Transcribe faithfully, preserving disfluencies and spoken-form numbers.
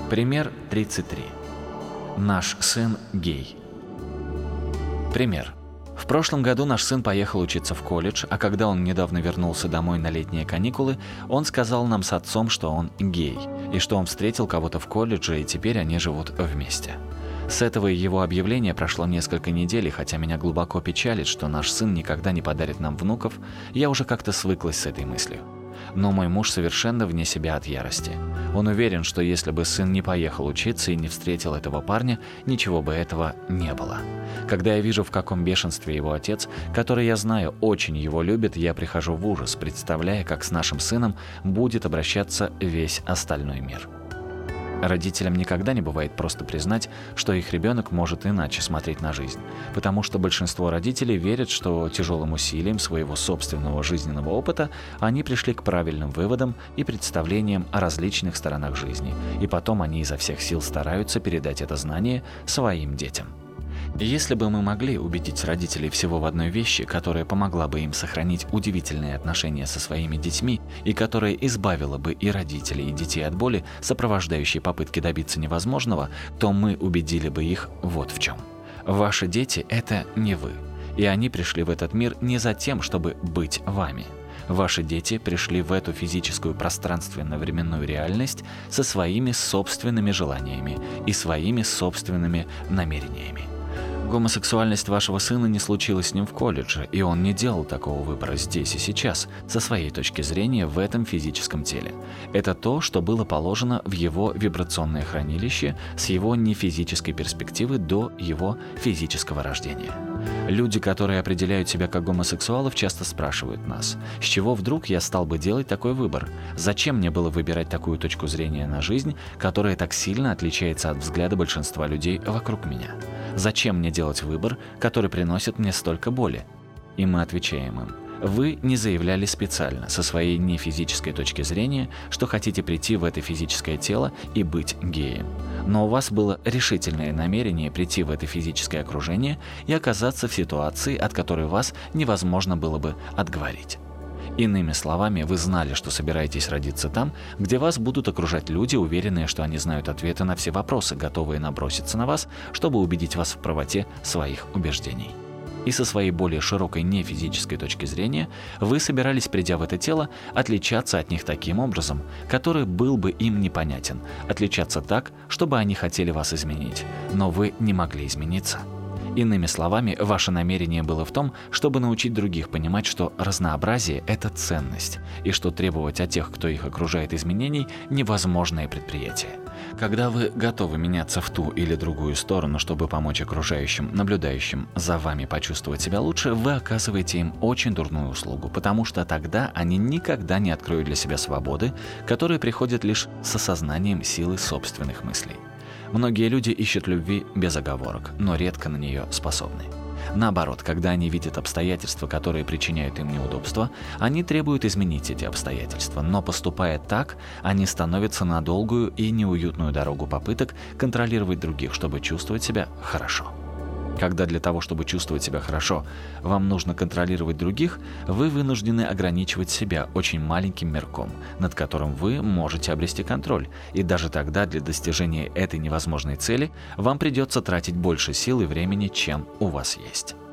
Пример тридцать три. Наш сын гей. Пример. В прошлом году наш сын поехал учиться в колледж, а когда он недавно вернулся домой на летние каникулы, он сказал нам с отцом, что он гей, и что он встретил кого-то в колледже, и теперь они живут вместе. С этого его объявления прошло несколько недель, и хотя меня глубоко печалит, что наш сын никогда не подарит нам внуков, я уже как-то свыклась с этой мыслью. Но мой муж совершенно вне себя от ярости. Он уверен, что если бы сын не поехал учиться и не встретил этого парня, ничего бы этого не было. Когда я вижу, в каком бешенстве его отец, который, я знаю, очень его любит, я прихожу в ужас, представляя, как с нашим сыном будет обращаться весь остальной мир. Родителям никогда не бывает просто признать, что их ребенок может иначе смотреть на жизнь, потому что большинство родителей верят, что тяжелым усилием своего собственного жизненного опыта они пришли к правильным выводам и представлениям о различных сторонах жизни, и потом они изо всех сил стараются передать это знание своим детям. Если бы мы могли убедить родителей всего в одной вещи, которая помогла бы им сохранить удивительные отношения со своими детьми и которая избавила бы и родителей, и детей от боли, сопровождающей попытки добиться невозможного, то мы убедили бы их вот в чем. Ваши дети – это не вы, и они пришли в этот мир не за тем, чтобы быть вами. Ваши дети пришли в эту физическую пространственно-временную реальность со своими собственными желаниями и своими собственными намерениями. Гомосексуальность вашего сына не случилась с ним в колледже, и он не делал такого выбора здесь и сейчас, со своей точки зрения в этом физическом теле. Это то, что было положено в его вибрационное хранилище с его нефизической перспективы до его физического рождения. Люди, которые определяют себя как гомосексуалов, часто спрашивают нас, с чего вдруг я стал бы делать такой выбор? Зачем мне было выбирать такую точку зрения на жизнь, которая так сильно отличается от взгляда большинства людей вокруг меня? Зачем мне делать выбор, который приносит мне столько боли? И мы отвечаем им: вы не заявляли специально, со своей нефизической точки зрения, что хотите прийти в это физическое тело и быть геем. Но у вас было решительное намерение прийти в это физическое окружение и оказаться в ситуации, от которой вас невозможно было бы отговорить. Иными словами, вы знали, что собираетесь родиться там, где вас будут окружать люди, уверенные, что они знают ответы на все вопросы, готовые наброситься на вас, чтобы убедить вас в правоте своих убеждений. И со своей более широкой нефизической точки зрения вы собирались, придя в это тело, отличаться от них таким образом, который был бы им непонятен, отличаться так, чтобы они хотели вас изменить, но вы не могли измениться. Иными словами, ваше намерение было в том, чтобы научить других понимать, что разнообразие – это ценность, и что требовать от тех, кто их окружает, изменений – невозможное предприятие. Когда вы готовы меняться в ту или другую сторону, чтобы помочь окружающим, наблюдающим за вами почувствовать себя лучше, вы оказываете им очень дурную услугу, потому что тогда они никогда не откроют для себя свободы, которые приходят лишь с осознанием силы собственных мыслей. Многие люди ищут любви без оговорок, но редко на нее способны. Наоборот, когда они видят обстоятельства, которые причиняют им неудобства, они требуют изменить эти обстоятельства, но поступая так, они становятся на долгую и неуютную дорогу попыток контролировать других, чтобы чувствовать себя хорошо. Когда для того, чтобы чувствовать себя хорошо, вам нужно контролировать других, вы вынуждены ограничивать себя очень маленьким мирком, над которым вы можете обрести контроль. И даже тогда для достижения этой невозможной цели вам придется тратить больше сил и времени, чем у вас есть.